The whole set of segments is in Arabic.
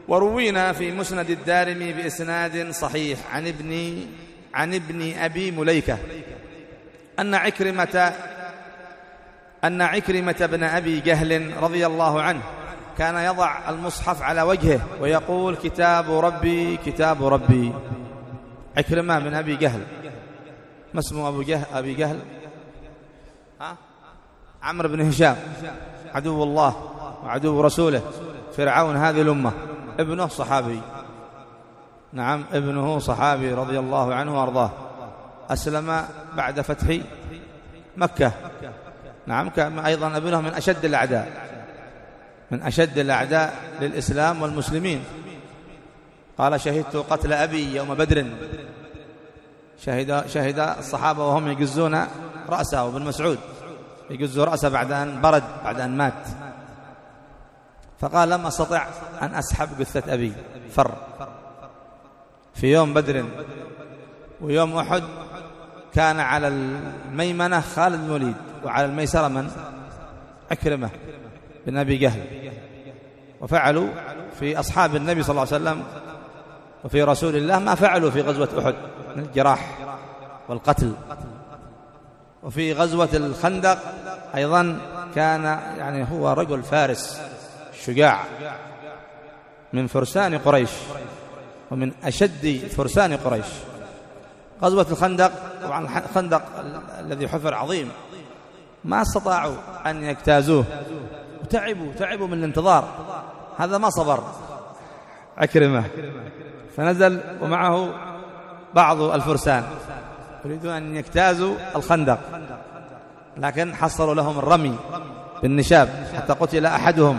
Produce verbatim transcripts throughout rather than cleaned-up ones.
وروينا في مسند الدارمي بإسناد صحيح عن ابن عن ابن أبي مليكة أن عكرمة أن عكرمة بن أبي جهل رضي الله عنه كان يضع المصحف على وجهه ويقول كتاب ربي كتاب ربي. عكرمة بن أبي جهل، ما اسمه أبو جهل أبي جهل؟ ها؟ عمرو بن هشام، عدو الله وعدو رسوله، فرعون هذه الأمة. ابنه صحابي، نعم ابنه صحابي رضي الله عنه وأرضاه، أسلم بعد فتح مكة. نعم كان أيضا ابنه من أشد الأعداء من أشد الأعداء للإسلام والمسلمين. قال شهدت قتل أبي يوم بدر، شهد, شهد الصحابة وهم يجزون رأسه، وابن مسعود يجزوا رأسه بعد أن برد، بعد أن مات. فقال لم أستطع أن أسحب جثة أبي، فر. في يوم بدر ويوم أحد كان على الميمنة خالد بن الوليد، وعلى الميسرة من؟ عكرمة بن أبي جهل. وفعلوا في أصحاب النبي صلى الله عليه وسلم وفي رسول الله ما فعلوا في غزوة أحد من الجراح والقتل. وفي غزوة الخندق أيضا كان يعني هو رجل فارس شجاع من فرسان قريش ومن أشد فرسان قريش. غزوة الخندق، طبعا الخندق الذي حفر عظيم، ما استطاعوا أن يجتازوه، وتعبوا تعبوا من الانتظار. هذا ما صبر عكرمة، فنزل ومعه بعض الفرسان يريدون أن يجتازوا الخندق، لكن حصلوا لهم الرمي بالنشاب حتى قتل أحدهم.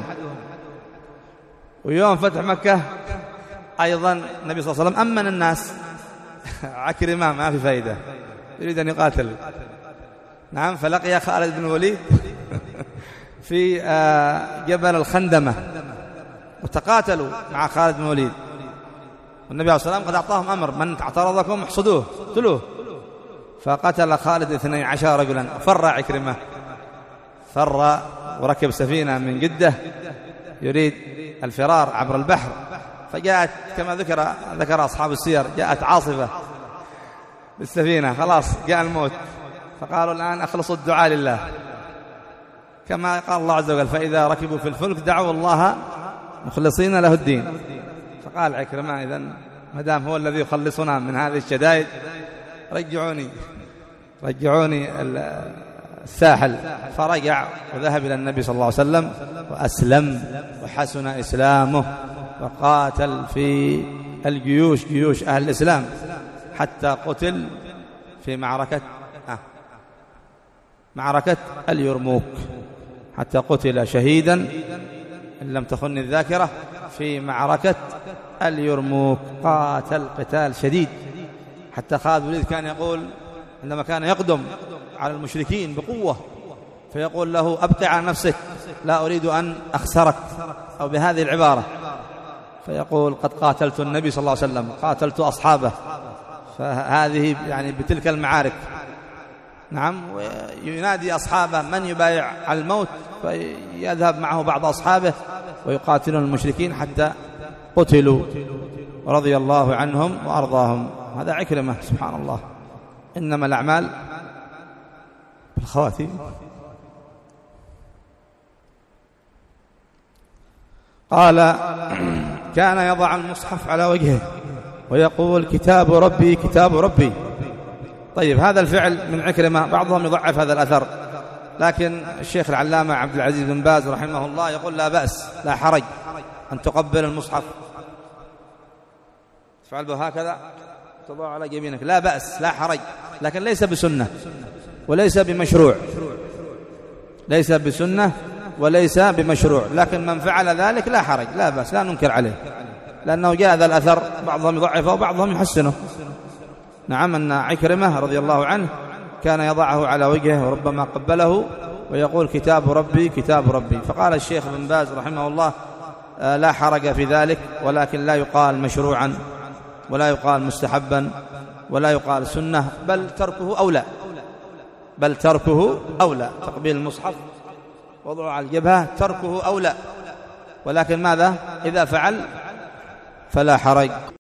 ويوم فتح مكة أيضا النبي صلى الله عليه وسلم أمن الناس. عكرمة ما في فائدة، يريد أن يقاتل. نعم فلقي خالد بن الوليد في جبل الخندمة، وتقاتلوا مع خالد بن الوليد، والنبي عليه الصلاة والسلام قد أعطاهم أمر من اعترضكم احصدوه اقتلوه. فقتل خالد اثني عشر رجلا. فر عكرمة، فر وركب سفينة من جدة يريد الفرار عبر البحر، فجاءت كما ذكر ذكر أصحاب السير جاءت عاصفة بالسفينة، خلاص جاء الموت. فقالوا الآن أخلصوا الدعاء لله، كما قال الله عز وجل فإذا ركبوا في الفلك دعوا الله مخلصين له الدين. فقال عكرمة إذن ما دام هو الذي يخلصنا من هذه الشدائد رجعوني رجعوني الساحل. فرجع وذهب إلى النبي صلى الله عليه وسلم وأسلم وحسن إسلامه، وقاتل في الجيوش جيوش أهل الإسلام حتى قتل في معركة آه معركة اليرموك، حتى قتل شهيدا إن لم تخن الذاكرة في معركة اليرموك. قاتل قتال شديد، حتى خالد بن الوليد كان يقول عندما كان يقدم على المشركين بقوة فيقول له أبقي على نفسك لا أريد أن أخسرك، أو بهذه العبارة. فيقول قد قاتلت النبي صلى الله عليه وسلم، قاتلت أصحابه. فهذه يعني بتلك المعارك. نعم وينادي أصحابه من يبايع على الموت، فيذهب معه بعض أصحابه ويقاتلون المشركين حتى قتلوا رضي الله عنهم وأرضاهم. هذا عكرمة سبحان الله. إنما الأعمال بالخواتيم. قال كان يضع المصحف على وجهه ويقول كتاب ربي كتاب ربي. طيب هذا الفعل من عكرمة، بعضهم يضعف هذا الأثر، لكن الشيخ العلامة عبد العزيز بن باز رحمه الله يقول لا بأس لا حرج أن تقبل المصحف، تفعل به هكذا تضع على جبينك، لا بأس لا حرج، لكن ليس بسنة وليس بمشروع، ليس بسنة وليس بمشروع، لكن من فعل ذلك لا حرج لا بأس لا ننكر عليه، لأنه جاء هذا الأثر بعضهم يضعفه وبعضهم يحسنه. نعم أن عكرمة رضي الله عنه كان يضعه على وجهه وربما قبله ويقول كتاب ربي كتاب ربي. فقال الشيخ بن باز رحمه الله لا حرج في ذلك، ولكن لا يقال مشروعا ولا يقال مستحبا ولا يقال سنة، بل تركه أولى، بل تركه أولى. تقبيل المصحف وضعه على الجبهة تركه أولى، ولكن ماذا إذا فعل فلا حرج.